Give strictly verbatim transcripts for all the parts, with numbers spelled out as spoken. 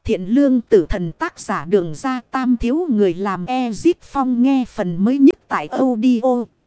Thiện lương tử thần tác giả Đường Ra Tam thiếu người làm Ezit Phong nghe phần mới nhất tại audio.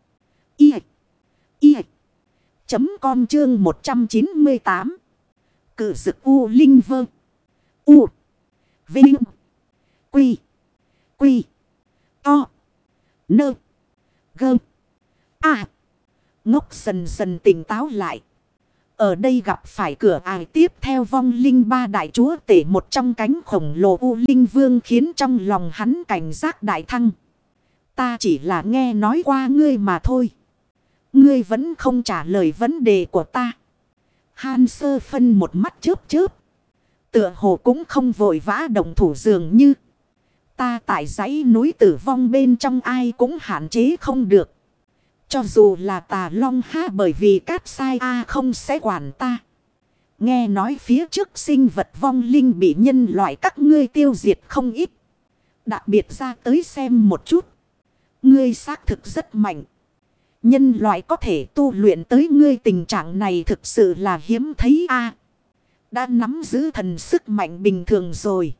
I. I. Chấm com chương một trăm chín mươi tám. Cự dực U Linh Vơ. U. Vinh. Quy. Quy. To. Nơ. Gơ. À. Ngốc dần dần tỉnh táo lại. Ở đây gặp phải cửa ải tiếp theo vong linh ba đại chúa tể một trong cánh khổng lồ U Linh Vương khiến trong lòng hắn cảnh giác đại thăng. Ta chỉ là nghe nói qua ngươi mà thôi. Ngươi vẫn không trả lời vấn đề của ta. Han Sơ Phân một mắt chớp chớp. Tựa hồ cũng không vội vã động thủ dường như. Ta tại dãy núi tử vong bên trong ai cũng hạn chế không được. Cho dù là Tà Long ha bởi vì cát sai A không sẽ quản ta. Nghe nói phía trước sinh vật vong linh bị nhân loại các ngươi tiêu diệt không ít. Đặc biệt ra tới xem một chút. Ngươi xác thực rất mạnh. Nhân loại có thể tu luyện tới ngươi tình trạng này thực sự là hiếm thấy A. Đã nắm giữ thần sức mạnh bình thường rồi.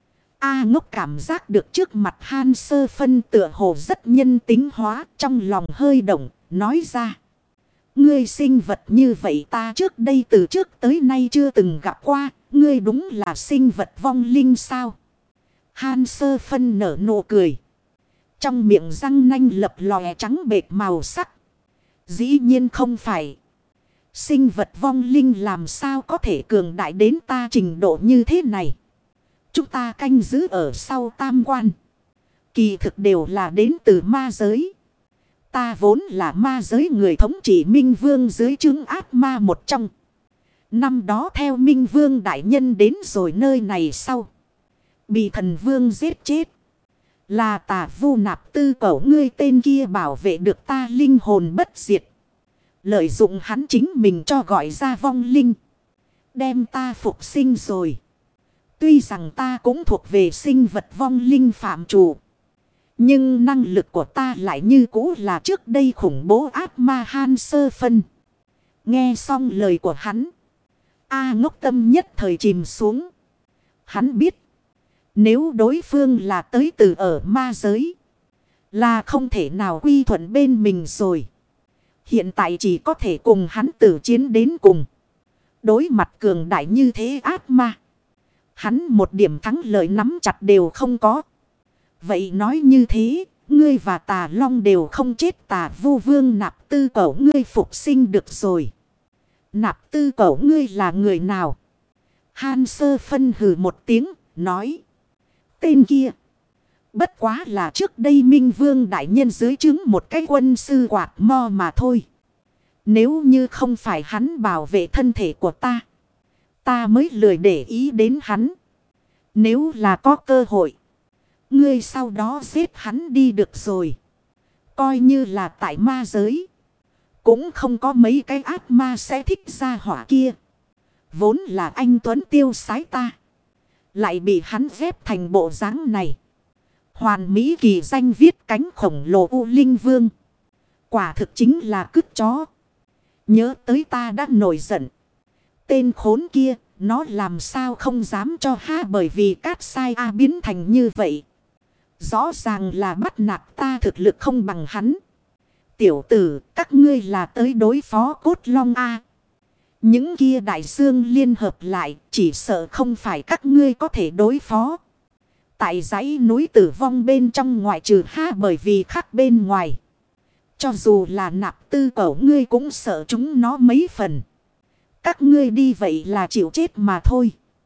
A ngốc cảm giác được trước mặt Han Sơ Phân tựa hồ rất nhân tính hóa, trong lòng hơi động, nói ra. Ngươi sinh vật như vậy ta trước đây từ trước tới nay chưa từng gặp qua, ngươi đúng là sinh vật vong linh sao? Han Sơ Phân nở nụ cười. Trong miệng răng nanh lập lòe trắng bệt màu sắc. Dĩ nhiên không phải. Sinh vật vong linh làm sao có thể cường đại đến ta trình độ như thế này? Chúng ta canh giữ ở sau tam quan. Kỳ thực đều là đến từ ma giới. Ta vốn là ma giới người thống trị Minh Vương dưới trướng ác ma một trong. Năm đó theo Minh Vương đại nhân đến rồi nơi này sau. Bị thần vương giết chết. Là Tà Vu Nạp Tư cẩu ngươi tên kia bảo vệ được ta linh hồn bất diệt. Lợi dụng hắn chính mình cho gọi ra vong linh. Đem ta phục sinh rồi. Tuy rằng ta cũng thuộc về sinh vật vong linh phạm chủ. Nhưng năng lực của ta lại như cũ là trước đây khủng bố ác ma Han Sơ Phân. Nghe xong lời của hắn. A ngốc tâm nhất thời chìm xuống. Hắn biết. Nếu đối phương là tới từ ở ma giới. Là không thể nào quy thuận bên mình rồi. Hiện tại chỉ có thể cùng hắn tử chiến đến cùng. Đối mặt cường đại như thế ác ma. Hắn một điểm thắng lợi nắm chặt đều không có. Vậy nói như thế, ngươi và Tà Long đều không chết. Tà Vu Vương Nạp Tư cẩu ngươi phục sinh được rồi. Nạp Tư cẩu ngươi là người nào? Han Sơ Phân hừ một tiếng, nói. Tên kia. Bất quá là trước đây Minh Vương đại nhân dưới trướng một cái quân sư quạt mo mà thôi. Nếu như không phải hắn bảo vệ thân thể của ta. Ta mới lười để ý đến hắn. Nếu là có cơ hội. Ngươi sau đó giết hắn đi được rồi. Coi như là tại ma giới. Cũng không có mấy cái ác ma sẽ thích ra hỏa kia. Vốn là anh Tuấn tiêu sái ta. Lại bị hắn ghép thành bộ dáng này. Hoàn Mỹ kỳ danh viết cánh khổng lồ U Linh Vương. Quả thực chính là cứt chó. Nhớ tới ta đã nổi giận. Tên khốn kia, nó làm sao không dám cho ha bởi vì cát sai A biến thành như vậy. Rõ ràng là bắt nạt ta thực lực không bằng hắn. Tiểu tử, các ngươi là tới đối phó Cốt Long A. Những kia đại xương liên hợp lại, chỉ sợ không phải các ngươi có thể đối phó. Tại dãy núi tử vong bên trong ngoại trừ ha bởi vì khác bên ngoài. Cho dù là Nạp Tư cẩu ngươi cũng sợ chúng nó mấy phần. Các ngươi đi vậy là chịu chết mà thôi.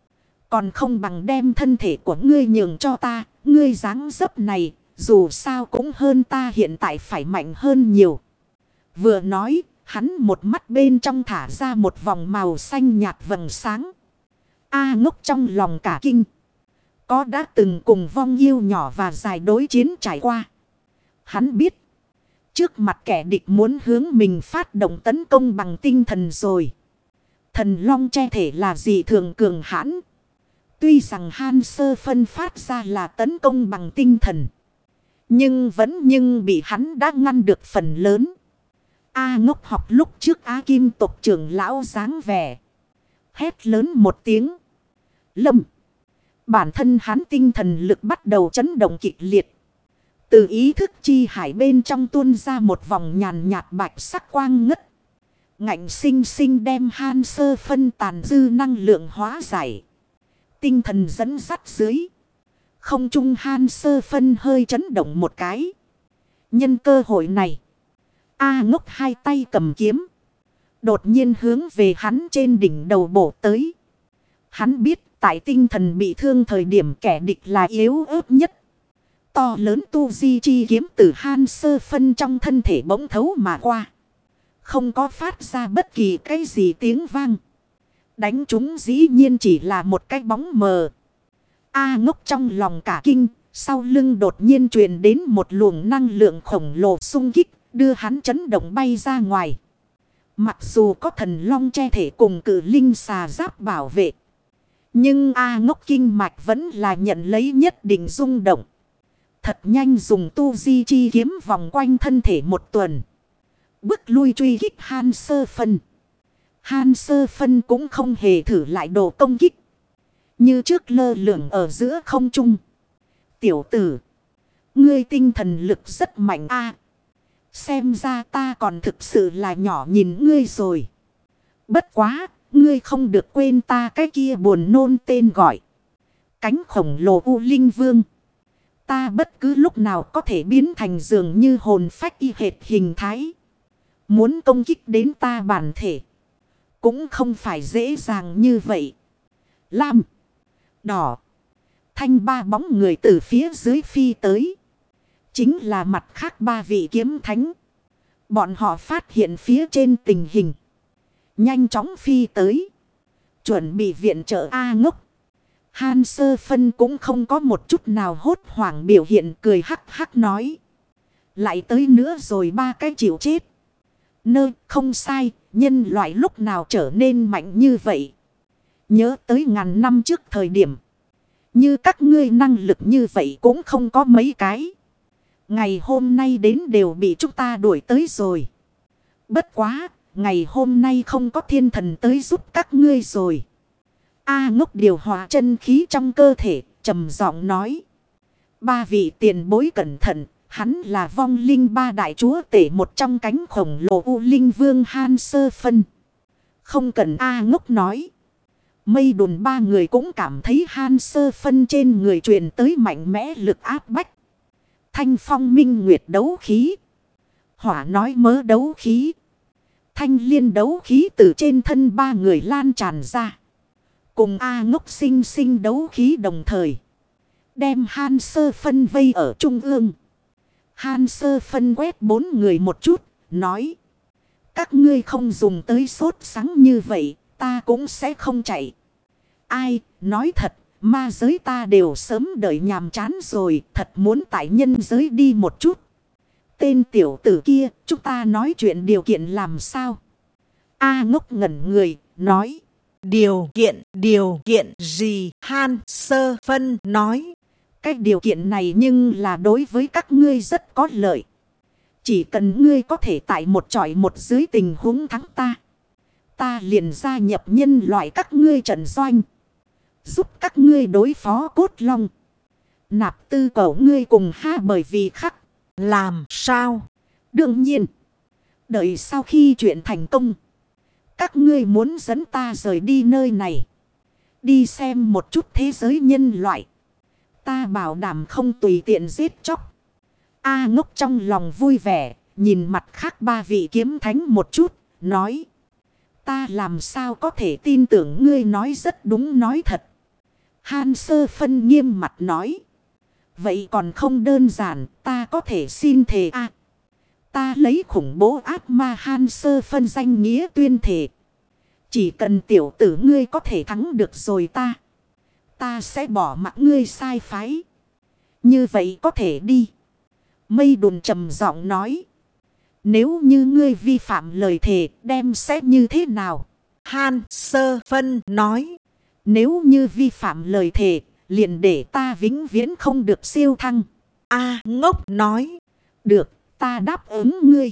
Còn không bằng đem thân thể của ngươi nhường cho ta. Ngươi dáng dấp này dù sao cũng hơn ta hiện tại phải mạnh hơn nhiều. Vừa nói hắn một mắt bên trong thả ra một vòng màu xanh nhạt vầng sáng. A ngốc trong lòng cả kinh. Có đã từng cùng vong yêu nhỏ và dài đối chiến trải qua. Hắn biết. Trước mặt kẻ địch muốn hướng mình phát động tấn công bằng tinh thần rồi. Thần long che thể là gì thường cường hãn. Tuy rằng Han Sơ Phân phát ra là tấn công bằng tinh thần. Nhưng vẫn nhưng bị hắn đã ngăn được phần lớn. A ngốc học lúc trước A Kim tộc trưởng lão dáng vẻ. Hét lớn một tiếng. Lâm. Bản thân hắn tinh thần lực bắt đầu chấn động kịch liệt. Từ ý thức chi hải bên trong tuôn ra một vòng nhàn nhạt bạch sắc quang ngất. Ngạnh sinh sinh đem Han Sơ Phân tàn dư năng lượng hóa giải. Tinh thần dẫn dắt dưới. Không trung Han Sơ Phân hơi chấn động một cái. Nhân cơ hội này. A Ngốc hai tay cầm kiếm. Đột nhiên hướng về hắn trên đỉnh đầu bổ tới. Hắn biết tại tinh thần bị thương thời điểm kẻ địch là yếu ớt nhất. To lớn tu di chi kiếm từ Han Sơ Phân trong thân thể bỗng thấu mà qua. Không có phát ra bất kỳ cái gì tiếng vang. Đánh chúng dĩ nhiên chỉ là một cái bóng mờ. A Ngốc trong lòng cả kinh. Sau lưng đột nhiên truyền đến một luồng năng lượng khổng lồ xung kích. Đưa hắn chấn động bay ra ngoài. Mặc dù có thần long che thể cùng cử linh xà giáp bảo vệ. Nhưng A Ngốc kinh mạch vẫn là nhận lấy nhất định rung động. Thật nhanh dùng tu di chi kiếm vòng quanh thân thể một tuần. Bước lui truy kích Han Sơ Phân. Han Sơ Phân cũng không hề thử lại đồ công kích. Như trước lơ lửng ở giữa không trung. Tiểu tử. Ngươi tinh thần lực rất mạnh a. Xem ra ta còn thực sự là nhỏ nhìn ngươi rồi. Bất quá. Ngươi không được quên ta cái kia buồn nôn tên gọi. Cánh khổng lồ U Linh Vương. Ta bất cứ lúc nào có thể biến thành dường như hồn phách y hệt hình thái. Muốn công kích đến ta bản thể. Cũng không phải dễ dàng như vậy. Lam. Đỏ. Thanh ba bóng người từ phía dưới phi tới. Chính là mặt khác ba vị kiếm thánh. Bọn họ phát hiện phía trên tình hình. Nhanh chóng phi tới. Chuẩn bị viện trợ A Ngốc. Han Sơ Phân cũng không có một chút nào hốt hoảng biểu hiện cười hắc hắc nói. Lại tới nữa rồi ba cái chịu chết. Nơ không sai. Nhân loại lúc nào trở nên mạnh như vậy. Nhớ tới ngàn năm trước thời điểm. Như các ngươi năng lực như vậy cũng không có mấy cái. Ngày hôm nay đến đều bị chúng ta đuổi tới rồi. Bất quá. Ngày hôm nay không có thiên thần tới giúp các ngươi rồi. A Ngốc điều hòa chân khí trong cơ thể, trầm giọng nói. Ba vị tiền bối cẩn thận, hắn là vong linh ba đại chúa tể một trong cánh khổng lồ U Linh Vương Han Sơ Phân. Không cần A Ngốc nói. Mây đùn ba người cũng cảm thấy Han Sơ Phân trên người truyền tới mạnh mẽ lực áp bách. Thanh phong minh nguyệt đấu khí. Hỏa nói mớ đấu khí. Thanh liên đấu khí từ trên thân ba người lan tràn ra. Cùng A Ngốc sinh sinh đấu khí đồng thời. Đem Han Sơ Phân vây ở trung ương. Han Sơ Phân quét bốn người một chút. Nói. Các ngươi không dùng tới sốt sắng như vậy. Ta cũng sẽ không chạy. Ai nói thật. Ma giới ta đều sớm đợi nhàm chán rồi. Thật muốn tại nhân giới đi một chút. Tên tiểu tử kia, chúng ta nói chuyện điều kiện làm sao? A Ngốc ngẩn người, nói. Điều kiện, điều kiện gì? Han Sơ Phân nói. Cái điều kiện này nhưng là đối với các ngươi rất có lợi. Chỉ cần ngươi có thể tại một chọi một dưới tình huống thắng ta. Ta liền gia nhập nhân loại các ngươi trận doanh. Giúp các ngươi đối phó cốt long. Nạp tư cầu ngươi cùng ha bởi vì khắc. Làm sao? Đương nhiên. Đợi sau khi chuyện thành công. Các ngươi muốn dẫn ta rời đi nơi này. Đi xem một chút thế giới nhân loại. Ta bảo đảm không tùy tiện giết chóc. A Ngốc trong lòng vui vẻ. Nhìn mặt khác ba vị kiếm thánh một chút. Nói. Ta làm sao có thể tin tưởng ngươi nói rất đúng nói thật. Han Sơ Phân nghiêm mặt nói. Vậy còn không đơn giản, ta có thể xin thề a. À, ta lấy khủng bố ác ma Han Sơ Phân danh nghĩa tuyên thề. Chỉ cần tiểu tử ngươi có thể thắng được rồi ta. Ta sẽ bỏ mặc ngươi sai phái. Như vậy có thể đi. Mây đùn trầm giọng nói. Nếu như ngươi vi phạm lời thề, đem sẽ như thế nào? Han Sơ Phân nói. Nếu như vi phạm lời thề, liền để ta vĩnh viễn không được siêu thăng. A Ngốc nói. Được, ta đáp ứng ngươi.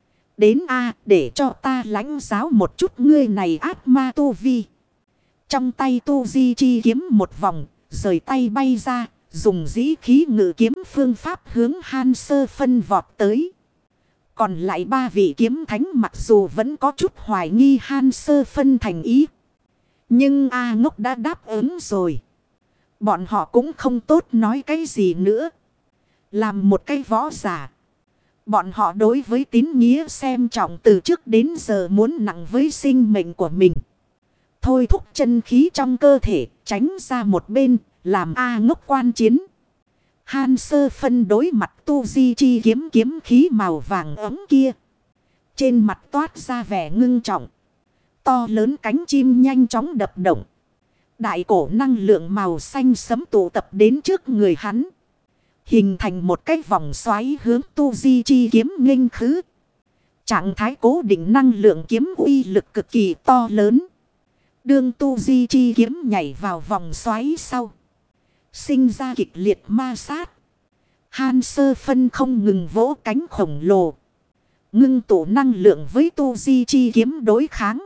Đến A để cho ta lãnh giáo một chút ngươi này ác ma tu vi. Trong tay tu di chi kiếm một vòng, rời tay bay ra, dùng dĩ khí ngự kiếm phương pháp hướng Han Sơ Phân vọt tới. Còn lại ba vị kiếm thánh mặc dù vẫn có chút hoài nghi Han Sơ Phân thành ý. Nhưng A Ngốc đã đáp ứng rồi. Bọn họ cũng không tốt nói cái gì nữa. Làm một cái võ giả. Bọn họ đối với tín nghĩa xem trọng từ trước đến giờ muốn nặng với sinh mệnh của mình. Thôi thúc chân khí trong cơ thể tránh ra một bên làm A Ngốc quan chiến. Han Sơ Phân đối mặt Tu Di Chi kiếm kiếm khí màu vàng ấm kia. Trên mặt toát ra vẻ ngưng trọng. To lớn cánh chim nhanh chóng đập động. Đại cổ năng lượng màu xanh sẫm tụ tập đến trước người hắn. Hình thành một cái vòng xoáy hướng Tu Di Chi kiếm nghênh khứ. Trạng thái cố định năng lượng kiếm uy lực cực kỳ to lớn. Đương Tu Di Chi kiếm nhảy vào vòng xoáy sau. Sinh ra kịch liệt ma sát. Han Sơ Phân không ngừng vỗ cánh khổng lồ. Ngưng tụ năng lượng với Tu Di Chi kiếm đối kháng.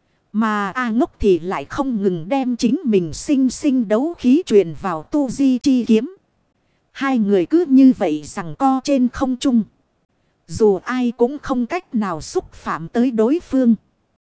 Mà A Ngốc thì lại không ngừng đem chính mình sinh sinh đấu khí truyền vào Tu Di Chi kiếm. Hai người cứ như vậy giằng co trên không trung. Dù ai cũng không cách nào xúc phạm tới đối phương.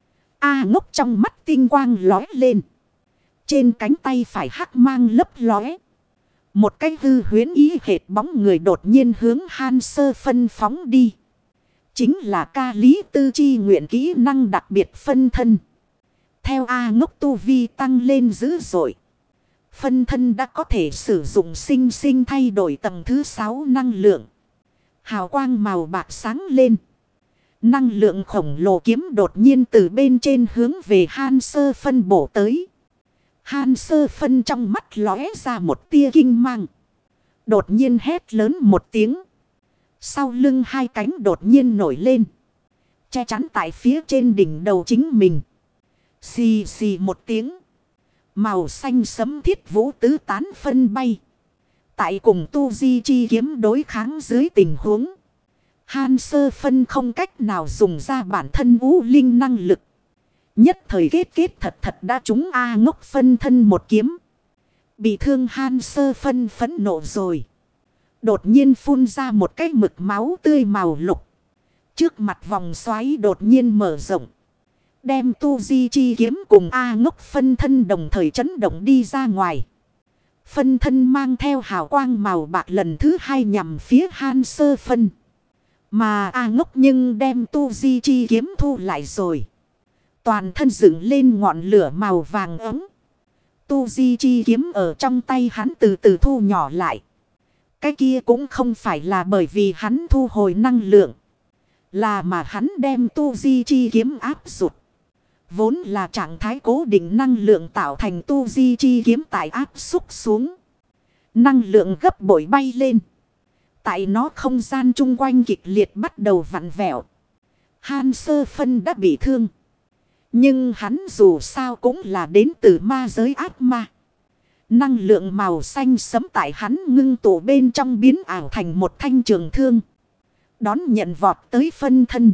A Ngốc trong mắt tinh quang lóe lên. Trên cánh tay phải hắc mang lấp lóe. Một cái hư huyễn ý hệt bóng người đột nhiên hướng Han Sơ Phân phóng đi. Chính là ca lý tư chi nguyện kỹ năng đặc biệt phân thân. Theo A Ngốc tu vi tăng lên dữ dội. Phân thân đã có thể sử dụng sinh sinh thay đổi tầng thứ sáu năng lượng. Hào quang màu bạc sáng lên. Năng lượng khổng lồ kiếm đột nhiên từ bên trên hướng về Han Sơ Phân bổ tới. Han Sơ Phân trong mắt lóe ra một tia kinh mang. Đột nhiên hét lớn một tiếng. Sau lưng hai cánh đột nhiên nổi lên. Che chắn tại phía trên đỉnh đầu chính mình. Xì xì một tiếng. Màu xanh sẫm thiết vũ tứ tán phân bay. Tại cùng Tu Di Chi kiếm đối kháng dưới tình huống. Han Sơ Phân không cách nào dùng ra bản thân U Linh năng lực. Nhất thời kết kết thật thật đã trúng A Ngốc phân thân một kiếm. Bị thương Han Sơ Phân phẫn nộ rồi. Đột nhiên phun ra một cái mực máu tươi màu lục. Trước mặt vòng xoáy đột nhiên mở rộng. Đem Tu Di Chi kiếm cùng A Ngốc phân thân đồng thời chấn động đi ra ngoài. Phân thân mang theo hào quang màu bạc lần thứ hai nhằm phía Han Sơ Phân. Mà A Ngốc nhưng đem Tu Di Chi kiếm thu lại rồi. Toàn thân dựng lên ngọn lửa màu vàng ấm. Tu Di Chi kiếm ở trong tay hắn từ từ thu nhỏ lại. Cái kia cũng không phải là bởi vì hắn thu hồi năng lượng. Là mà hắn đem Tu Di Chi kiếm áp sụt. Vốn là trạng thái cố định năng lượng tạo thành Tu Di Chi kiếm tại áp xúc xuống. Năng lượng gấp bội bay lên. Tại nó không gian chung quanh kịch liệt bắt đầu vặn vẹo. Han Sơ Phân đã bị thương. Nhưng hắn dù sao cũng là đến từ ma giới ác ma. Năng lượng màu xanh sẫm tại hắn ngưng tụ bên trong biến ảo thành một thanh trường thương. Đón nhận vọt tới phân thân.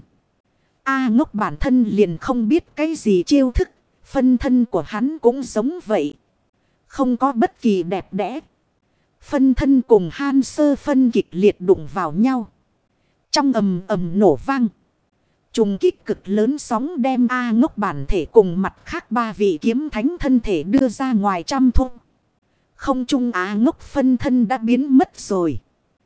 A Ngốc bản thân liền không biết cái gì chiêu thức. Phân thân của hắn cũng giống vậy. Không có bất kỳ đẹp đẽ. Phân thân cùng Han Sơ Phân kịch liệt đụng vào nhau. Trong ầm ầm nổ vang. Trùng kích cực lớn sóng đem A Ngốc bản thể cùng mặt khác ba vị kiếm thánh thân thể đưa ra ngoài trăm thung. Không trung A Ngốc phân thân đã biến mất rồi.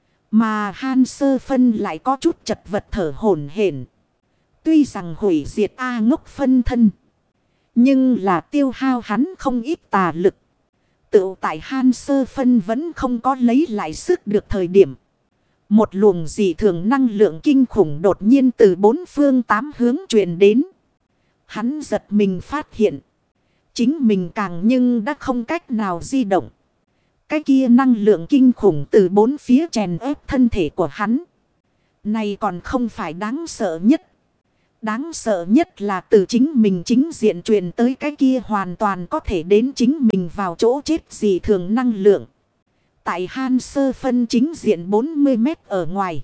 Mà Han Sơ Phân lại có chút chật vật thở hổn hển. Tuy rằng hủy diệt A Ngốc phân thân. Nhưng là tiêu hao hắn không ít tà lực. Tự tại Han Sơ Phân vẫn không có lấy lại sức được thời điểm. Một luồng dị thường năng lượng kinh khủng đột nhiên từ bốn phương tám hướng truyền đến. Hắn giật mình phát hiện. Chính mình càng nhưng đã không cách nào di động. Cái kia năng lượng kinh khủng từ bốn phía chèn ép thân thể của hắn. Này còn không phải đáng sợ nhất. Đáng sợ nhất là từ chính mình chính diện truyền tới cái kia hoàn toàn có thể đến chính mình vào chỗ chết dị thường năng lượng. Tại Han Sơ Phân chính diện bốn mươi mét ở ngoài.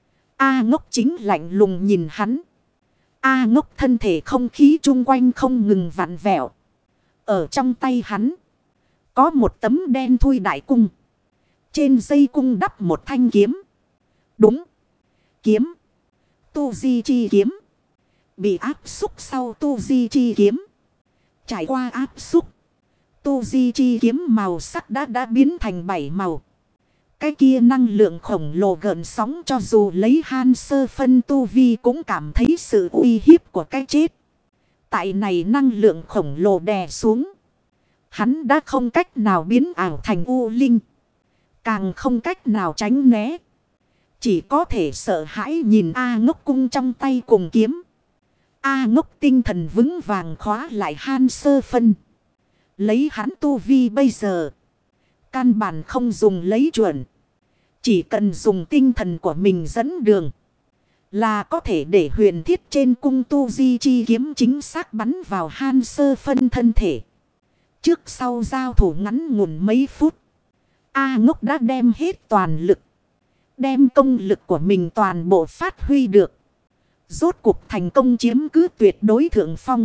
A Ngốc chính lạnh lùng nhìn hắn. A Ngốc thân thể không khí chung quanh không ngừng vặn vẹo. Ở trong tay hắn. Có một tấm đen thui đại cung. Trên dây cung đắp một thanh kiếm. Đúng. Kiếm. Tu di chi kiếm. Bị áp xúc sau tu di chi kiếm. Trải qua áp xúc. Tu di chi kiếm màu sắc đã đã biến thành bảy màu. Cái kia năng lượng khổng lồ gợn sóng cho dù lấy Han Sơ Phân tu vi cũng cảm thấy sự uy hiếp của cái chết. Tại này năng lượng khổng lồ đè xuống. Hắn đã không cách nào biến ảo thành U Linh. Càng không cách nào tránh né. Chỉ có thể sợ hãi nhìn A Ngốc cung trong tay cùng kiếm. A Ngốc tinh thần vững vàng khóa lại Han Sơ Phân. Lấy hắn tu vi bây giờ. Căn bản không dùng lấy chuẩn. Chỉ cần dùng tinh thần của mình dẫn đường. Là có thể để huyền thiết trên cung tu di chi kiếm chính xác bắn vào Han Sơ Phân thân thể. Trước sau giao thủ ngắn ngủn mấy phút. A Ngốc đã đem hết toàn lực. Đem công lực của mình toàn bộ phát huy được. Rốt cuộc thành công chiếm cứ tuyệt đối thượng phong.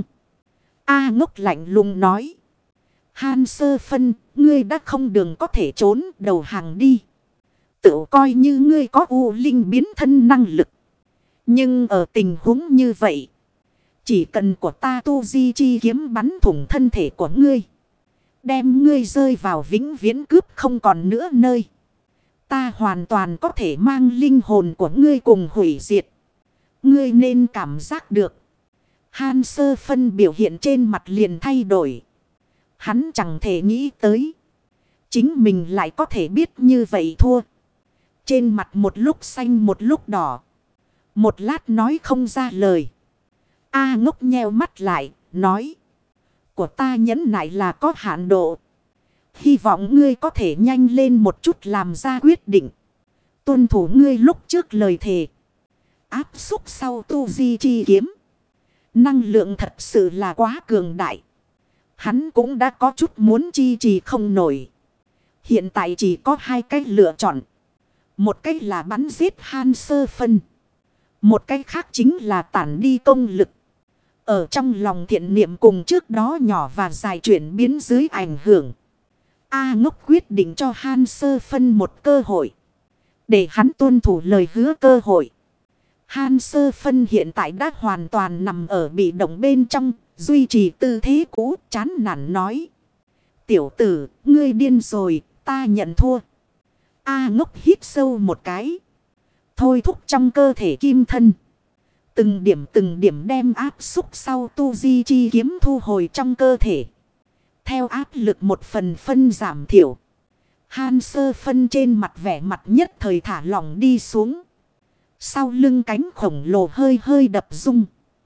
A Ngốc lạnh lùng nói. Han Sơ Phân, ngươi đã không đường có thể trốn, đầu hàng đi. Tự coi như ngươi có U Linh biến thân năng lực. Nhưng ở tình huống như vậy, chỉ cần của ta tu di chi kiếm bắn thủng thân thể của ngươi. Đem ngươi rơi vào vĩnh viễn cướp không còn nữa nơi. Ta hoàn toàn có thể mang linh hồn của ngươi cùng hủy diệt. Ngươi nên cảm giác được. Han Sơ Phân biểu hiện trên mặt liền thay đổi. Hắn chẳng thể nghĩ tới. Chính mình lại có thể biết như vậy thua. Trên mặt một lúc xanh một lúc đỏ. Một lát nói không ra lời. A Ngốc nheo mắt lại, nói. Của ta nhẫn nại là có hạn độ. Hy vọng ngươi có thể nhanh lên một chút làm ra quyết định. Tuân thủ ngươi lúc trước lời thề. Áp xúc sau tu di chi kiếm. Năng lượng thật sự là quá cường đại. Hắn cũng đã có chút muốn chi trì không nổi. Hiện tại chỉ có hai cách lựa chọn. Một cách là bắn giết Han Sơ Phân. Một cách khác chính là tản đi công lực. Ở trong lòng thiện niệm cùng trước đó nhỏ và dài chuyển biến dưới ảnh hưởng. A Ngốc quyết định cho Han Sơ Phân một cơ hội. Để hắn tuân thủ lời hứa cơ hội. Han Sơ Phân hiện tại đã hoàn toàn nằm ở bị động bên trong. Duy trì tư thế cũ chán nản nói. Tiểu tử, ngươi điên rồi, ta nhận thua. A Ngốc hít sâu một cái. Thôi thúc trong cơ thể kim thân. Từng điểm từng điểm đem áp xúc sau tu di chi kiếm thu hồi trong cơ thể. Theo áp lực một phần phân giảm thiểu. Han Sơ Phân trên mặt vẻ mặt nhất thời thả lỏng đi xuống. Sau lưng cánh khổng lồ hơi hơi đập rung.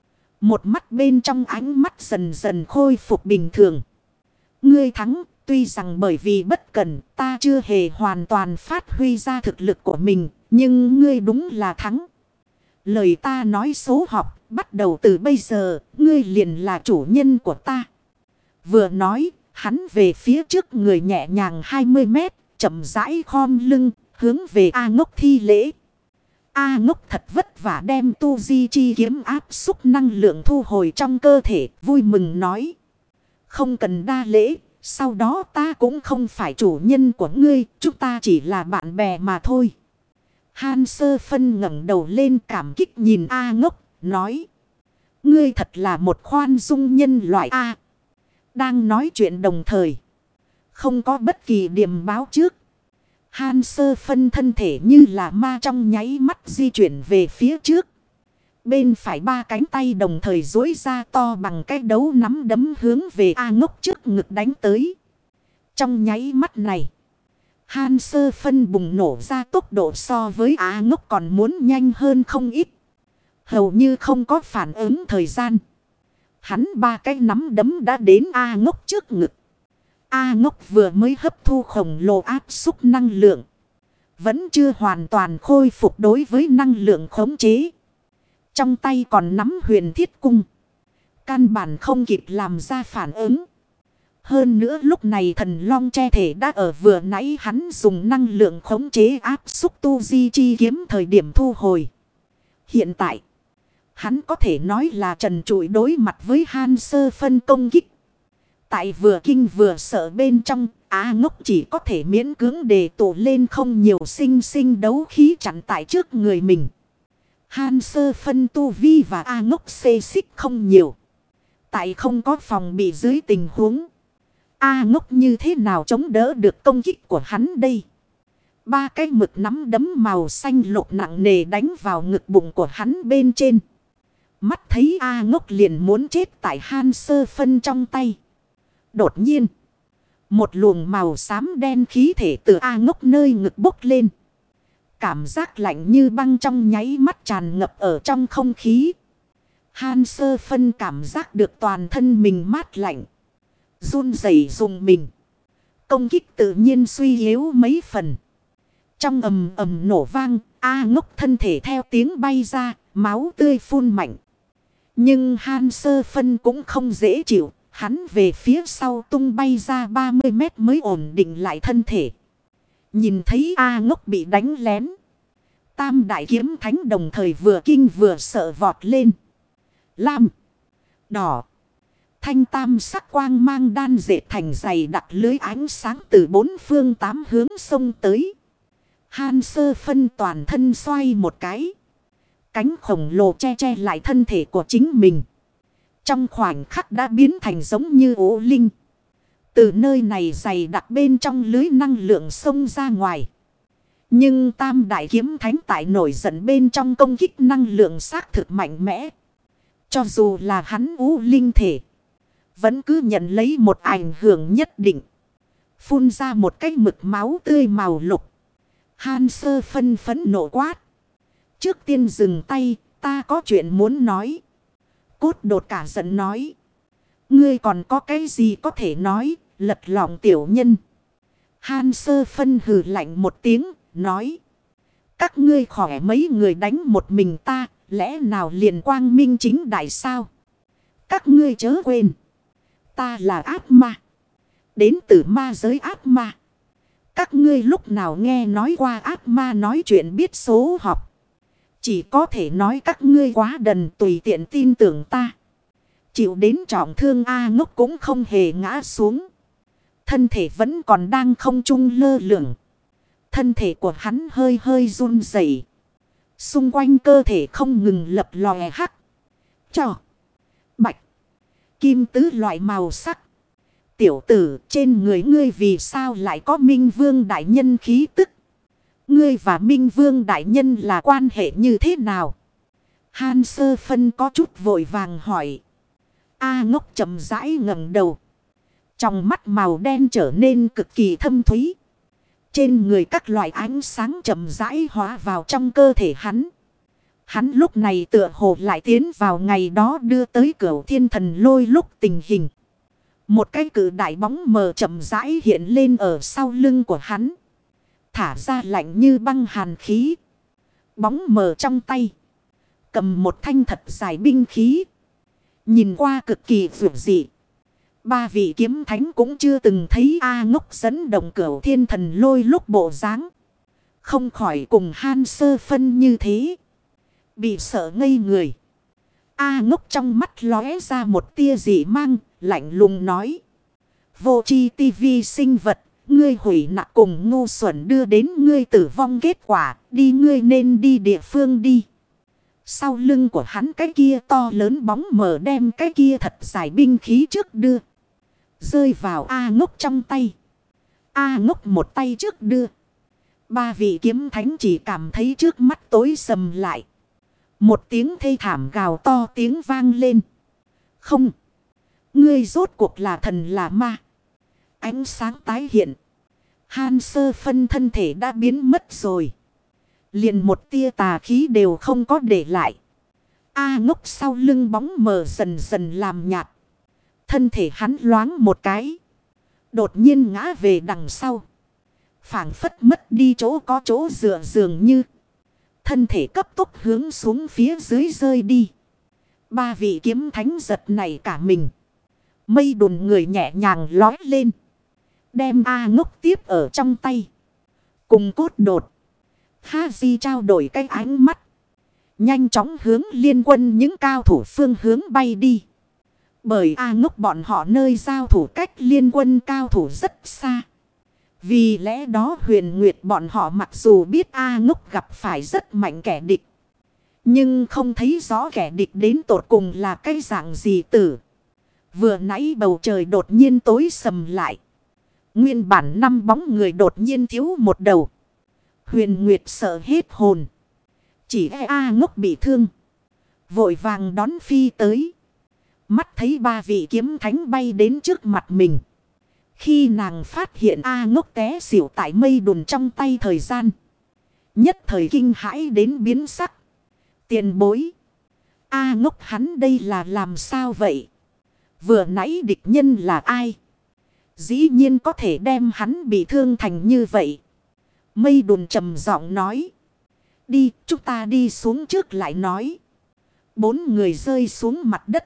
Một mắt bên trong ánh mắt dần dần khôi phục bình thường. Ngươi thắng, tuy rằng bởi vì bất cẩn ta chưa hề hoàn toàn phát huy ra thực lực của mình. Nhưng ngươi đúng là thắng. Lời ta nói số học, bắt đầu từ bây giờ, ngươi liền là chủ nhân của ta. Vừa nói, hắn về phía trước người nhẹ nhàng hai mươi mét, chậm rãi khom lưng, hướng về A Ngốc thi lễ. A Ngốc thật vất vả đem tu di chi kiếm áp xúc năng lượng thu hồi trong cơ thể, vui mừng nói. Không cần đa lễ, sau đó ta cũng không phải chủ nhân của ngươi, chúng ta chỉ là bạn bè mà thôi. Han Sơ Phân ngẩng đầu lên cảm kích nhìn A Ngốc, nói. Ngươi thật là một khoan dung nhân loại A. Đang nói chuyện đồng thời. Không có bất kỳ điểm báo trước. Han Sơ Phân thân thể như là ma trong nháy mắt di chuyển về phía trước. Bên phải ba cánh tay đồng thời duỗi ra to bằng cái đấu nắm đấm hướng về A Ngốc trước ngực đánh tới. Trong nháy mắt này. Han Sơ Phân bùng nổ ra tốc độ so với A Ngốc còn muốn nhanh hơn không ít. Hầu như không có phản ứng thời gian. Hắn ba cái nắm đấm đã đến A Ngốc trước ngực. A Ngốc vừa mới hấp thu khổng lồ áp xúc năng lượng. Vẫn chưa hoàn toàn khôi phục đối với năng lượng khống chế. Trong tay còn nắm huyền thiết cung. Căn bản không kịp làm ra phản ứng. Hơn nữa lúc này thần long che thể đã ở vừa nãy hắn dùng năng lượng khống chế áp xúc tu di chi kiếm thời điểm thu hồi. Hiện tại, hắn có thể nói là trần trụi đối mặt với Han Sơ Phân công kích. Tại vừa kinh vừa sợ bên trong, A Ngốc chỉ có thể miễn cưỡng đề tụ lên không nhiều sinh sinh đấu khí chặn tại trước người mình. Han Sơ Phân tu vi và A Ngốc xê xích không nhiều. Tại không có phòng bị dưới tình huống, A Ngốc như thế nào chống đỡ được công kích của hắn đây? Ba cái mực nắm đấm màu xanh lục nặng nề đánh vào ngực bụng của hắn bên trên. Mắt thấy A Ngốc liền muốn chết tại Han Sơ Phân trong tay. Đột nhiên, một luồng màu xám đen khí thể từ A Ngốc nơi ngực bốc lên. Cảm giác lạnh như băng trong nháy mắt tràn ngập ở trong không khí. Han Sơ Phân cảm giác được toàn thân mình mát lạnh. Run rẩy dùng mình. Công kích tự nhiên suy yếu mấy phần. Trong ầm ầm nổ vang, A Ngốc thân thể theo tiếng bay ra, máu tươi phun mạnh. Nhưng Han Sơ Phân cũng không dễ chịu. Hắn về phía sau tung bay ra ba mươi mét mới ổn định lại thân thể. Nhìn thấy A Ngốc bị đánh lén. Tam đại kiếm thánh đồng thời vừa kinh vừa sợ vọt lên. Lam, đỏ, thanh tam sắc quang mang đan dệt thành dày đặc lưới ánh sáng từ bốn phương tám hướng xông tới. Han Sơ Phân toàn thân xoay một cái. Cánh khổng lồ che che lại thân thể của chính mình. Trong khoảnh khắc đã biến thành giống như ố linh. Từ nơi này dày đặc bên trong lưới năng lượng xông ra ngoài. Nhưng tam đại kiếm thánh tại nổi giận bên trong công kích năng lượng xác thực mạnh mẽ. Cho dù là hắn ú linh thể, vẫn cứ nhận lấy một ảnh hưởng nhất định. Phun ra một cái mực máu tươi màu lục. Han Sơ Phân phẫn nộ quát. Trước tiên dừng tay, ta có chuyện muốn nói. Cốt đột cả giận nói. Ngươi còn có cái gì có thể nói, lật lọng tiểu nhân. Han Sơ Phân hừ lạnh một tiếng, nói. Các ngươi khỏe mấy người đánh một mình ta, lẽ nào liền quang minh chính đại sao? Các ngươi chớ quên. Ta là ác ma. Đến từ ma giới ác ma. Các ngươi lúc nào nghe nói qua ác ma nói chuyện biết số học. Chỉ có thể nói các ngươi quá đần tùy tiện tin tưởng ta. Chịu đến trọng thương A Ngốc cũng không hề ngã xuống. Thân thể vẫn còn đang không trung lơ lửng. Thân thể của hắn hơi hơi run rẩy. Xung quanh cơ thể không ngừng lập lòe hắc, cho, bạch, kim tứ loại màu sắc. Tiểu tử, trên người ngươi vì sao lại có Minh Vương Đại Nhân khí tức? Ngươi và Minh Vương Đại Nhân là quan hệ như thế nào? Han Sơ Phân có chút vội vàng hỏi. A Ngốc chậm rãi ngẩng đầu. Trong mắt màu đen trở nên cực kỳ thâm thúy. Trên người các loại ánh sáng chậm rãi hóa vào trong cơ thể hắn. Hắn lúc này tựa hồ lại tiến vào ngày đó đưa tới Cửu Thiên Thần Lôi lúc tình hình. Một cái cự đại bóng mờ chậm rãi hiện lên ở sau lưng của hắn. Thả ra lạnh như băng hàn khí. Bóng mờ trong tay. Cầm một thanh thật dài binh khí. Nhìn qua cực kỳ vượt dị. Ba vị kiếm thánh cũng chưa từng thấy A Ngốc dẫn động Cửu Thiên Thần Lôi lúc bộ dáng. Không khỏi cùng Han Sơ Phân như thế. Bị sợ ngây người. A Ngốc trong mắt lóe ra một tia dị mang, lạnh lùng nói. Vô tri tivi sinh vật, ngươi hủy nặc cùng ngu xuẩn đưa đến ngươi tử vong kết quả, đi ngươi nên đi địa phương đi. Sau lưng của hắn cái kia to lớn bóng mờ đem cái kia thật dài binh khí trước đưa. Rơi vào A Ngốc trong tay. A Ngốc một tay trước đưa. Ba vị kiếm thánh chỉ cảm thấy trước mắt tối sầm lại. Một tiếng thê thảm gào to tiếng vang lên. Không. Ngươi rốt cuộc là thần là ma. Ánh sáng tái hiện. Han Sơ Phân thân thể đã biến mất rồi. Liền một tia tà khí đều không có để lại. A Ngốc sau lưng bóng mờ dần dần làm nhạt. Thân thể hắn loáng một cái. Đột nhiên ngã về đằng sau. Phảng phất mất đi chỗ có chỗ dựa dường như. Thân thể cấp tốc hướng xuống phía dưới rơi đi. Ba vị kiếm thánh giật này cả mình. Mây đùn người nhẹ nhàng lói lên. Đem A Ngốc tiếp ở trong tay. Cùng cốt đột. Ha-di trao đổi cái ánh mắt. Nhanh chóng hướng liên quân những cao thủ phương hướng bay đi. Bởi A Ngốc bọn họ nơi giao thủ cách liên quân cao thủ rất xa. Vì lẽ đó Huyền Nguyệt bọn họ mặc dù biết A Ngốc gặp phải rất mạnh kẻ địch. Nhưng không thấy rõ kẻ địch đến tột cùng là cái dạng gì tử. Vừa nãy bầu trời đột nhiên tối sầm lại. Nguyên bản năm bóng người đột nhiên thiếu một đầu. Huyền Nguyệt sợ hết hồn. Chỉ e A Ngốc bị thương. Vội vàng đón phi tới. Mắt thấy ba vị kiếm thánh bay đến trước mặt mình. Khi nàng phát hiện A Ngốc té xỉu tại mây đùn trong tay thời gian. Nhất thời kinh hãi đến biến sắc. Tiền bối. A Ngốc hắn đây là làm sao vậy? Vừa nãy địch nhân là ai? Dĩ nhiên có thể đem hắn bị thương thành như vậy. Mây đùn trầm giọng nói. Đi, chúng ta đi xuống trước lại nói. Bốn người rơi xuống mặt đất.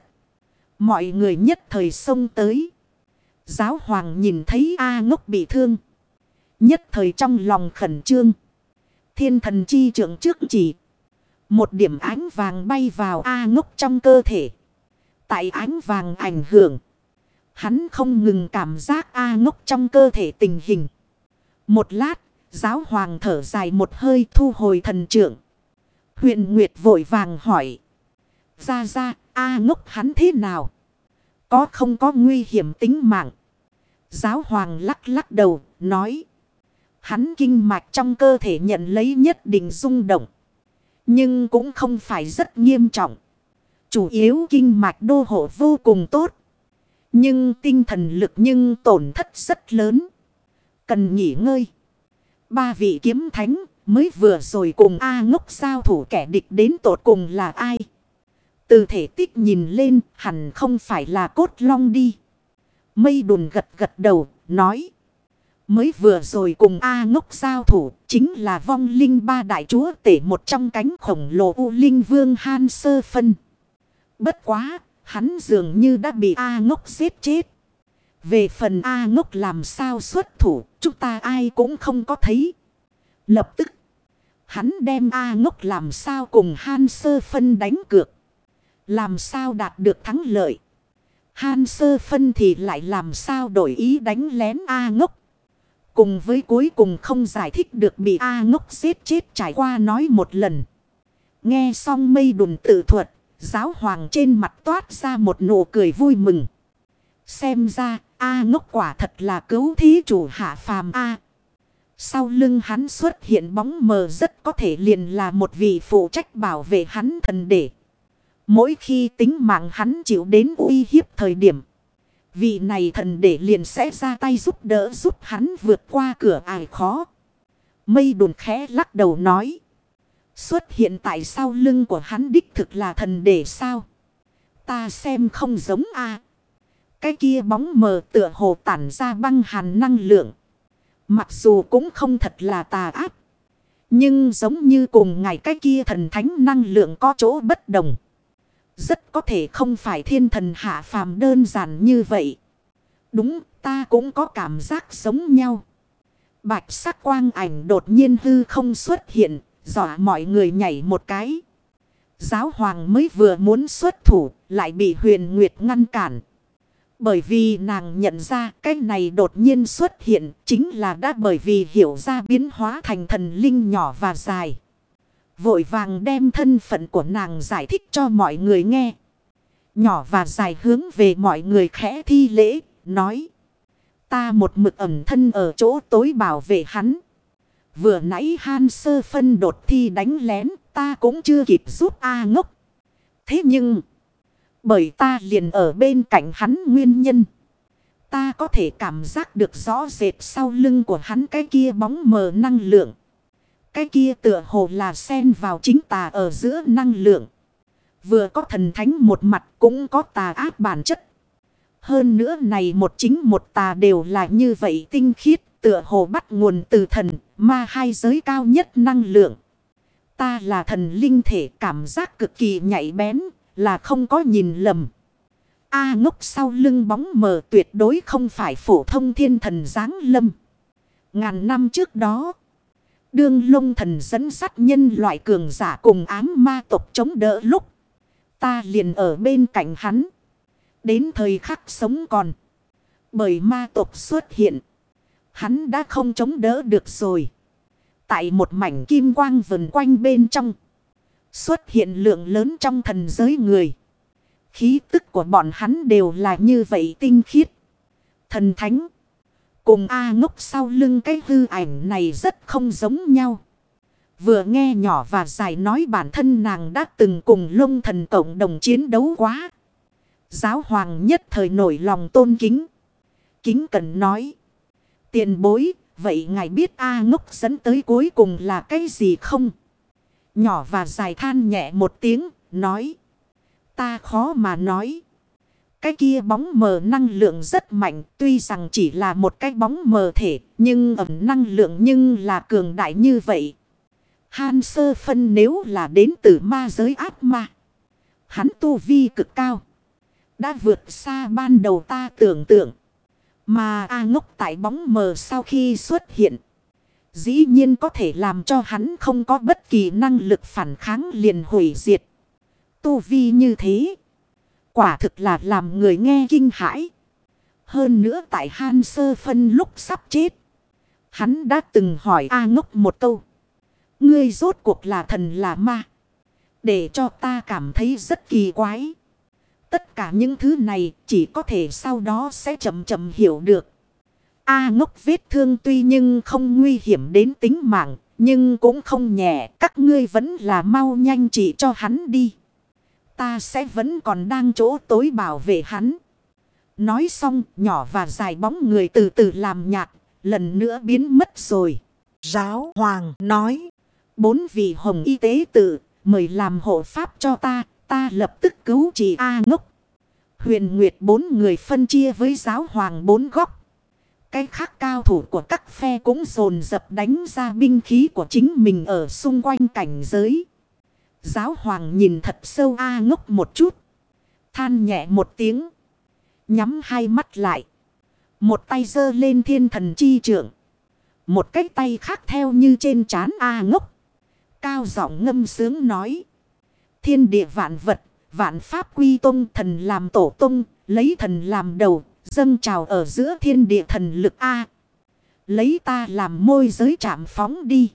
Mọi người nhất thời xông tới. Giáo hoàng nhìn thấy A Ngốc bị thương. Nhất thời trong lòng khẩn trương. Thiên thần chi trưởng trước chỉ. Một điểm ánh vàng bay vào A Ngốc trong cơ thể. Tại ánh vàng ảnh hưởng. Hắn không ngừng cảm giác A Ngốc trong cơ thể tình hình. Một lát, giáo hoàng thở dài một hơi thu hồi thần trưởng. Huyền Nguyệt vội vàng hỏi. Ra ra, A Ngốc hắn thế nào? Có không có nguy hiểm tính mạng? Giáo hoàng lắc lắc đầu, nói. Hắn kinh mạch trong cơ thể nhận lấy nhất định rung động. Nhưng cũng không phải rất nghiêm trọng. Chủ yếu kinh mạch đô hộ vô cùng tốt. Nhưng tinh thần lực nhưng tổn thất rất lớn. Cần nghỉ ngơi. Ba vị kiếm thánh mới vừa rồi cùng A Ngốc giao thủ kẻ địch đến tột cùng là ai? Từ thể tích nhìn lên hẳn không phải là Cốt Long đi. Mây đùn gật gật đầu, nói. Mới vừa rồi cùng A Ngốc giao thủ chính là vong linh ba đại chúa tể một trong cánh khổng lồ U Linh Vương Han Sơ Phân. Bất quá, hắn dường như đã bị A Ngốc giết chết. Về phần A Ngốc làm sao xuất thủ, chúng ta ai cũng không có thấy. Lập tức, hắn đem A Ngốc làm sao cùng Han Sơ Phân đánh cược. Làm sao đạt được thắng lợi. Han Sơ Phân thì lại làm sao đổi ý đánh lén A Ngốc. Cùng với cuối cùng không giải thích được bị A Ngốc giết chết trải qua nói một lần. Nghe xong mây đùn tự thuật, giáo hoàng trên mặt toát ra một nụ cười vui mừng. Xem ra A Ngốc quả thật là cứu thí chủ hạ phàm A. Sau lưng hắn xuất hiện bóng mờ rất có thể liền là một vị phụ trách bảo vệ hắn thần để. Mỗi khi tính mạng hắn chịu đến uy hiếp thời điểm. Vị này thần để liền sẽ ra tay giúp đỡ giúp hắn vượt qua cửa ải khó. Mây đùn khẽ lắc đầu nói. Xuất hiện tại sau lưng của hắn đích thực là thần để sao? Ta xem không giống a. Cái kia bóng mờ tựa hồ tản ra băng hàn năng lượng. Mặc dù cũng không thật là tà ác. Nhưng giống như cùng ngày cái kia thần thánh năng lượng có chỗ bất đồng. Rất có thể không phải thiên thần hạ phàm đơn giản như vậy. Đúng, ta cũng có cảm giác giống nhau. Bạch sắc quang ảnh đột nhiên hư không xuất hiện, dọa mọi người nhảy một cái. Giáo hoàng mới vừa muốn xuất thủ, lại bị Huyền Nguyệt ngăn cản. Bởi vì nàng nhận ra cái này đột nhiên xuất hiện chính là đã bởi vì hiểu ra biến hóa thành thần linh nhỏ và dài. Vội vàng đem thân phận của nàng giải thích cho mọi người nghe. Nhỏ và dài hướng về mọi người khẽ thi lễ, nói. Ta một mực ẩn thân ở chỗ tối bảo vệ hắn. Vừa nãy Han Sơ Phân đột thi đánh lén, ta cũng chưa kịp giúp A Ngốc. Thế nhưng, bởi ta liền ở bên cạnh hắn nguyên nhân. Ta có thể cảm giác được rõ rệt sau lưng của hắn cái kia bóng mờ năng lượng. Cái kia tựa hồ là xen vào chính tà ở giữa năng lượng. Vừa có thần thánh một mặt cũng có tà ác bản chất. Hơn nữa này một chính một tà đều là như vậy tinh khiết. Tựa hồ bắt nguồn từ thần ma hai giới cao nhất năng lượng. Ta là thần linh thể cảm giác cực kỳ nhạy bén. Là không có nhìn lầm. A Ngốc sau lưng bóng mờ tuyệt đối không phải phổ thông thiên thần giáng lâm. Ngàn năm trước đó. Đương Lông thần dẫn dắt nhân loại cường giả cùng ám ma tộc chống đỡ lúc. Ta liền ở bên cạnh hắn. Đến thời khắc sống còn. Bởi ma tộc xuất hiện. Hắn đã không chống đỡ được rồi. Tại một mảnh kim quang vần quanh bên trong. Xuất hiện lượng lớn trong thần giới người. Khí tức của bọn hắn đều là như vậy tinh khiết. Thần thánh. Cùng A Ngốc sau lưng cái hư ảnh này rất không giống nhau. Vừa nghe nhỏ và dài nói bản thân nàng đã từng cùng Long Thần cộng đồng chiến đấu quá. Giáo hoàng nhất thời nổi lòng tôn kính. Kính cẩn nói. Tiền bối, vậy ngài biết A Ngốc dẫn tới cuối cùng là cái gì không? Nhỏ và dài than nhẹ một tiếng, nói. Ta khó mà nói. Cái kia bóng mờ năng lượng rất mạnh, tuy rằng chỉ là một cái bóng mờ thể, nhưng ẩn năng lượng nhưng là cường đại như vậy. Han Sơ Phân nếu là đến từ ma giới ác ma. Hắn tu vi cực cao. Đã vượt xa ban đầu ta tưởng tượng. Mà A Ngốc tại bóng mờ sau khi xuất hiện. Dĩ nhiên có thể làm cho hắn không có bất kỳ năng lực phản kháng liền hủy diệt. Tu vi như thế. Quả thực là làm người nghe kinh hãi. Hơn nữa tại Han Sơ Phân lúc sắp chết. Hắn đã từng hỏi A Ngốc một câu. Ngươi rốt cuộc là thần là ma? Để cho ta cảm thấy rất kỳ quái. Tất cả những thứ này chỉ có thể sau đó sẽ chậm chậm hiểu được. A Ngốc vết thương tuy nhưng không nguy hiểm đến tính mạng. Nhưng cũng không nhẹ. Các ngươi vẫn là mau nhanh trị cho hắn đi. Ta sẽ vẫn còn đang chỗ tối bảo vệ hắn. Nói xong nhỏ và dài bóng người từ từ làm nhạt. Lần nữa biến mất rồi. Giáo hoàng nói. Bốn vị hồng y tế tự mời làm hộ pháp cho ta. Ta lập tức cứu trị A Ngốc. Huyền Nguyệt bốn người phân chia với giáo hoàng bốn góc. Cái khác cao thủ của các phe cũng dồn dập đánh ra binh khí của chính mình ở xung quanh cảnh giới. Giáo hoàng nhìn thật sâu A Ngốc một chút. Than nhẹ một tiếng. Nhắm hai mắt lại. Một tay giơ lên thiên thần chi trượng. Một cái tay khác theo như trên trán A Ngốc. Cao giọng ngâm sướng nói. Thiên địa vạn vật, vạn pháp quy tông, thần làm tổ tông, lấy thần làm đầu, dâng trào ở giữa thiên địa thần lực A. Lấy ta làm môi giới chạm phóng đi.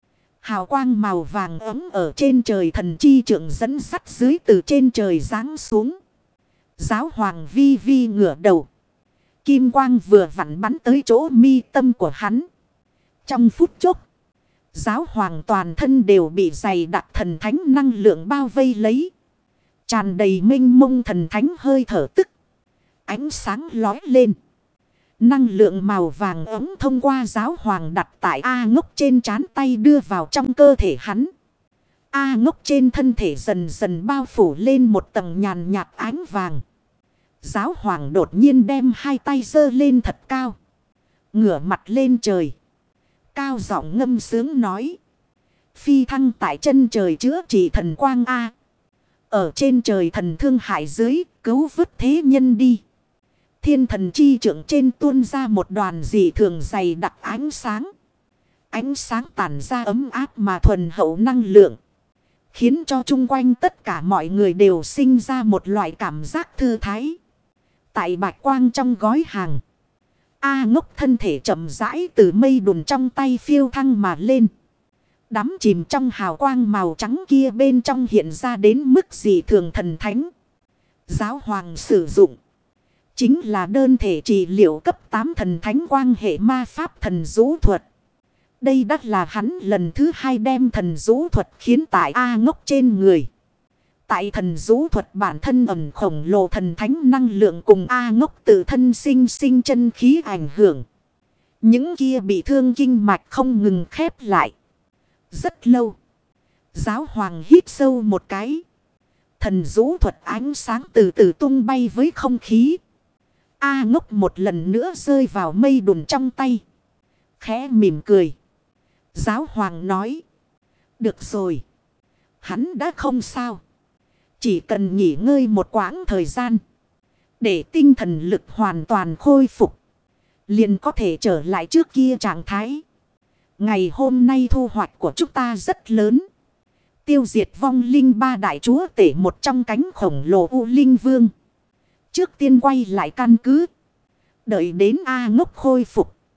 Hào quang màu vàng ấm ở trên trời thần chi trượng dẫn sắt dưới từ trên trời giáng xuống. Giáo hoàng vi vi ngửa đầu. Kim quang vừa vặn bắn tới chỗ mi tâm của hắn. Trong phút chốc. Giáo hoàng toàn thân đều bị dày đặc thần thánh năng lượng bao vây lấy. Tràn đầy mênh mông thần thánh hơi thở tức. Ánh sáng lói lên. Năng lượng màu vàng ấm thông qua giáo hoàng đặt tại A Ngốc trên trán tay đưa vào trong cơ thể hắn. A Ngốc trên thân thể dần dần bao phủ lên một tầng nhàn nhạt ánh vàng. Giáo hoàng đột nhiên đem hai tay giơ lên thật cao. Ngửa mặt lên trời. Cao giọng ngâm sướng nói. Phi thăng tại chân trời chữa trị thần quang A. Ở trên trời thần thương hải dưới cứu vớt thế nhân đi. Thiên thần chi trượng trên tuôn ra một đoàn dị thường dày đặc ánh sáng. Ánh sáng tản ra ấm áp mà thuần hậu năng lượng. Khiến cho chung quanh tất cả mọi người đều sinh ra một loại cảm giác thư thái. Tại bạch quang trong gói hàng. A Ngốc thân thể chậm rãi từ mây đùn trong tay phiêu thăng mà lên. Đắm chìm trong hào quang màu trắng kia bên trong hiện ra đến mức dị thường thần thánh. Giáo hoàng sử dụng. Chính là đơn thể trị liệu cấp tám thần thánh quang hệ ma pháp thần vũ thuật. Đây đắt là hắn lần thứ hai đem thần vũ thuật khiến tại A Ngốc trên người. Tại thần vũ thuật bản thân ẩn khổng lồ thần thánh năng lượng cùng A Ngốc tự thân sinh sinh chân khí ảnh hưởng. Những kia bị thương kinh mạch không ngừng khép lại. Rất lâu. Giáo hoàng hít sâu một cái. Thần vũ thuật ánh sáng từ từ tung bay với không khí. A Ngốc một lần nữa rơi vào mây đùn trong tay. Khẽ mỉm cười. Giáo hoàng nói. Được rồi. Hắn đã không sao. Chỉ cần nghỉ ngơi một quãng thời gian. Để tinh thần lực hoàn toàn khôi phục. Liền có thể trở lại trước kia trạng thái. Ngày hôm nay thu hoạch của chúng ta rất lớn. Tiêu diệt vong linh ba đại chúa tể một trong cánh khổng lồ U Linh Vương. Trước tiên quay lại căn cứ. Đợi đến A Ngốc khôi phục.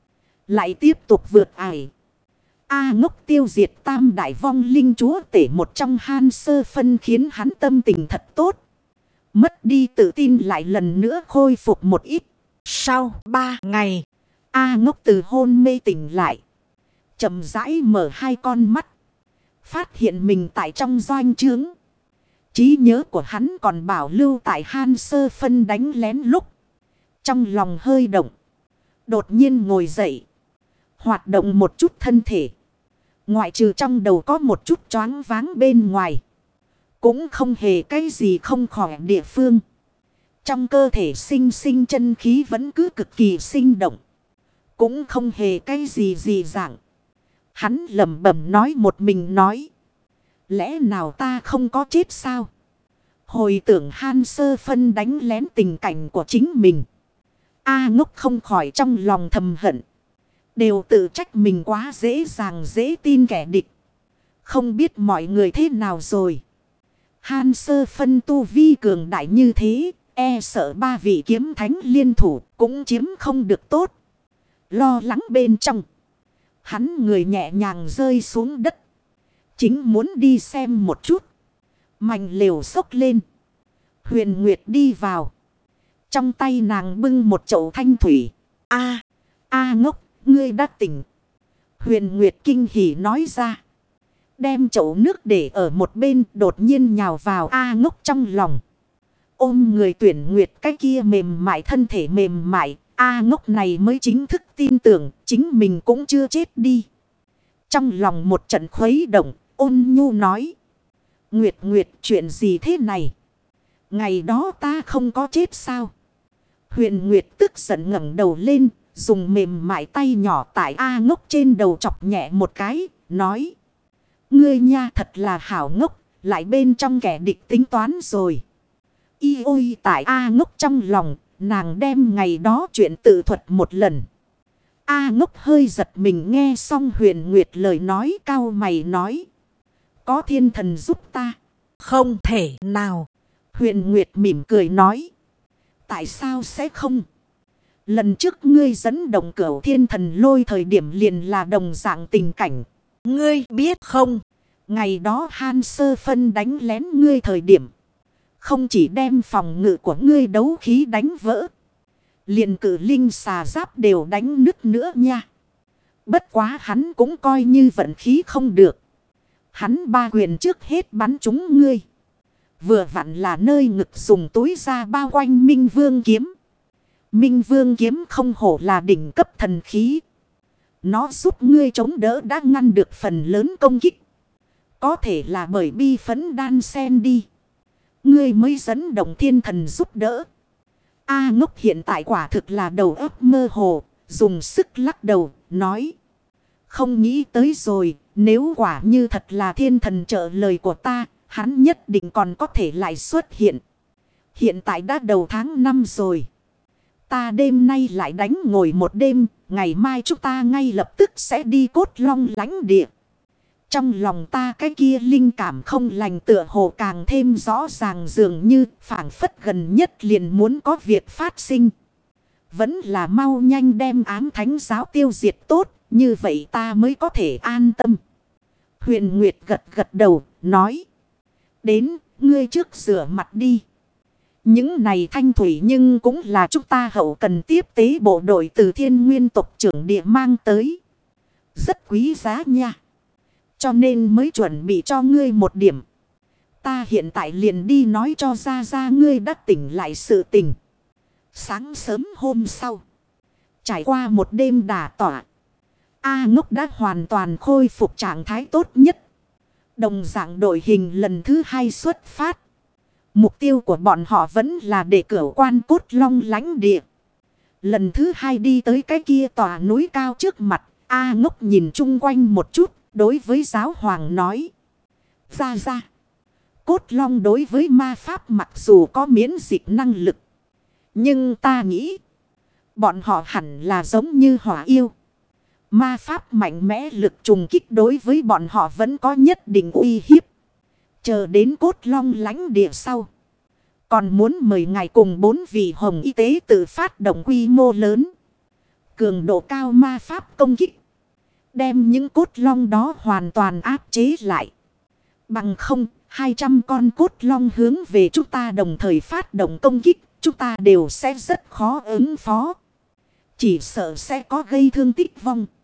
Lại tiếp tục vượt ải. A Ngốc tiêu diệt tam đại vong linh chúa tể một trong Han Sơ Phân khiến hắn tâm tình thật tốt. Mất đi tự tin lại lần nữa khôi phục một ít. Sau ba ngày, A Ngốc từ hôn mê tỉnh lại. Chậm rãi mở hai con mắt. Phát hiện mình tại trong doanh trướng. Trí nhớ của hắn còn bảo lưu tại Han Sơ Phân đánh lén lúc. Trong lòng hơi động. Đột nhiên ngồi dậy. Hoạt động một chút thân thể. Ngoại trừ trong đầu có một chút choáng váng bên ngoài. Cũng không hề cái gì không khỏi địa phương. Trong cơ thể sinh sinh chân khí vẫn cứ cực kỳ sinh động. Cũng không hề cái gì gì dạng. Hắn lẩm bẩm nói một mình nói. Lẽ nào ta không có chết sao? Hồi tưởng Han Sơ Phân đánh lén tình cảnh của chính mình. A Ngốc không khỏi trong lòng thầm hận. Đều tự trách mình quá dễ dàng dễ tin kẻ địch. Không biết mọi người thế nào rồi. Han Sơ Phân tu vi cường đại như thế. E sợ ba vị kiếm thánh liên thủ cũng chiếm không được tốt. Lo lắng bên trong. Hắn người nhẹ nhàng rơi xuống đất. Chính muốn đi xem một chút. Mạnh lều xốc lên. Huyền Nguyệt đi vào. Trong tay nàng bưng một chậu thanh thủy. A, A Ngốc, ngươi đã tỉnh. Huyền Nguyệt kinh hỉ nói ra. Đem chậu nước để ở một bên đột nhiên nhào vào A Ngốc trong lòng. Ôm người Tuyển Nguyệt cái kia mềm mại thân thể mềm mại. A Ngốc này mới chính thức tin tưởng chính mình cũng chưa chết đi. Trong lòng một trận khuấy động, ôn nhu nói. Nguyệt Nguyệt chuyện gì thế này? Ngày đó ta không có chết sao? Huyền Nguyệt tức giận ngẩng đầu lên, dùng mềm mại tay nhỏ tại A Ngốc trên đầu chọc nhẹ một cái, nói. Ngươi nha thật là hảo ngốc, lại bên trong kẻ địch tính toán rồi. Y ôi tại A Ngốc trong lòng, nàng đem ngày đó chuyện tự thuật một lần. A Ngốc hơi giật mình nghe xong Huyền Nguyệt lời nói cao mày nói. Có thiên thần giúp ta. Không thể nào. Huyền Nguyệt mỉm cười nói. Tại sao sẽ không? Lần trước ngươi dẫn động cửu thiên thần lôi thời điểm liền là đồng dạng tình cảnh. Ngươi biết không? Ngày đó Han Sơ Phân đánh lén ngươi thời điểm. Không chỉ đem phòng ngự của ngươi đấu khí đánh vỡ. Liền cử linh xà giáp đều đánh nứt nữa nha. Bất quá hắn cũng coi như vận khí không được. Hắn ba quyền trước hết bắn trúng ngươi. Vừa vặn là nơi ngực dùng túi ra bao quanh Minh Vương kiếm. Minh Vương kiếm không hổ là đỉnh cấp thần khí. Nó giúp ngươi chống đỡ đã ngăn được phần lớn công kích. Có thể là bởi bi phấn đan sen đi. Ngươi mới dẫn động thiên thần giúp đỡ. A Ngốc hiện tại quả thực là đầu óc mơ hồ. Dùng sức lắc đầu, nói. Không nghĩ tới rồi, nếu quả như thật là thiên thần trợ lời của ta, hắn nhất định còn có thể lại xuất hiện. Hiện tại đã đầu tháng năm rồi. Ta đêm nay lại đánh ngồi một đêm, ngày mai chúng ta ngay lập tức sẽ đi Cốt Long lãnh địa. Trong lòng ta cái kia linh cảm không lành tựa hồ càng thêm rõ ràng dường như phảng phất gần nhất liền muốn có việc phát sinh. Vẫn là mau nhanh đem ám thánh giáo tiêu diệt tốt, như vậy ta mới có thể an tâm. Huyền Nguyệt gật gật đầu, nói. Đến, ngươi trước rửa mặt đi. Những này thanh thủy nhưng cũng là chúng ta hậu cần tiếp tế bộ đội từ Thiên Nguyên tộc trưởng địa mang tới. Rất quý giá nha. Cho nên mới chuẩn bị cho ngươi một điểm. Ta hiện tại liền đi nói cho ra ra ngươi đã tỉnh lại sự tình. Sáng sớm hôm sau. Trải qua một đêm đả tỏa. A Ngốc đã hoàn toàn khôi phục trạng thái tốt nhất. Đồng dạng đội hình lần thứ hai xuất phát. Mục tiêu của bọn họ vẫn là để cửu quan Cốt Long lãnh địa. Lần thứ hai đi tới cái kia tòa núi cao trước mặt. A Ngốc nhìn chung quanh một chút. Đối với giáo hoàng nói. Ra ra. Cốt Long đối với ma pháp mặc dù có miễn dịch năng lực. Nhưng ta nghĩ. Bọn họ hẳn là giống như hỏa yêu. Ma pháp mạnh mẽ lực trùng kích đối với bọn họ vẫn có nhất định uy hiếp. Chờ đến Cốt Long lãnh địa sau. Còn muốn mời ngài cùng bốn vị hồng y tế tự phát động quy mô lớn. cường độ cao ma pháp công kích. Đem những cốt long đó hoàn toàn áp chế lại. Bằng không, hai trăm con cốt long hướng về chúng ta đồng thời phát động công kích. Chúng ta đều sẽ rất khó ứng phó. Chỉ sợ sẽ có gây thương tích vong.